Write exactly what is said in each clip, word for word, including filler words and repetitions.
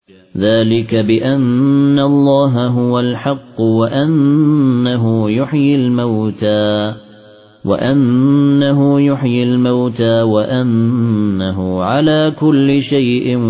ذلك بأن الله هو الحق وأنه يحيي الموتى وأنه يحيي الموتى وأنه على كل شيء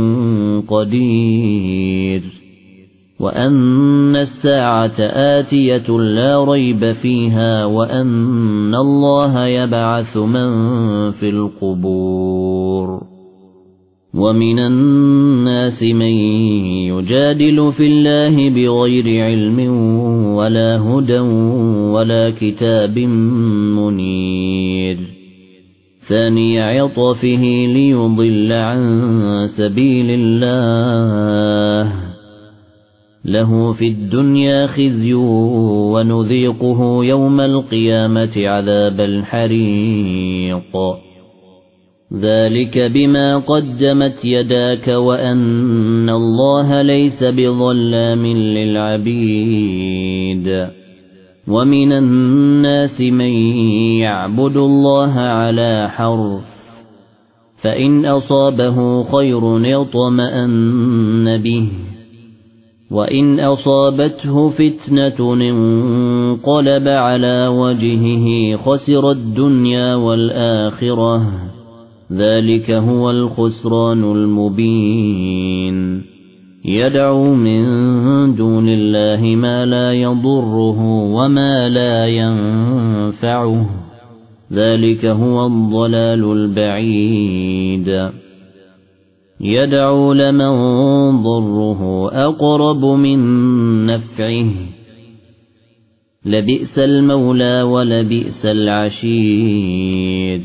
قدير وأن الساعة آتية لا ريب فيها وأن الله يبعث من في القبور ومن الناس من يجادل في الله بغير علم ولا هدى ولا كتاب منير ثاني عطفه ليضل عن سبيل الله له في الدنيا خزي ونذيقه يوم القيامة عذاب الحريق ذلك بما قدمت يداك وأن الله ليس بظلام للعبيد ومن الناس من يعبد الله على حرف فإن أصابه خير اطمأن به وإن أصابته فتنة انقلب على وجهه خسر الدنيا والآخرة ذلك هو الخسران المبين يدعو من دون الله ما لا يضره وما لا ينفعه ذلك هو الضلال البعيد يدعو لمن ضره أقرب من نفعه لبئس المولى ولبئس العشير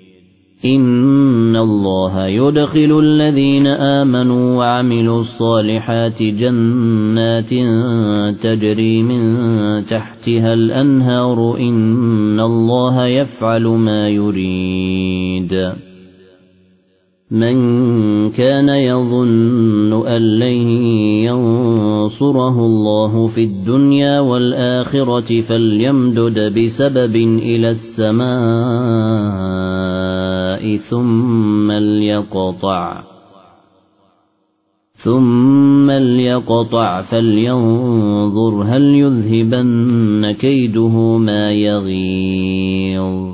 إن الله يدخل الذين آمنوا وعملوا الصالحات جنات تجري من تحتها الأنهار إن الله يفعل ما يريد من كان يظن أن لن ينصره الله في الدنيا والآخرة فليمدد بسبب إلى السماء ثم ليقطع ثم ليقطع فلينظر هل يذهبن كيده ما يغيظ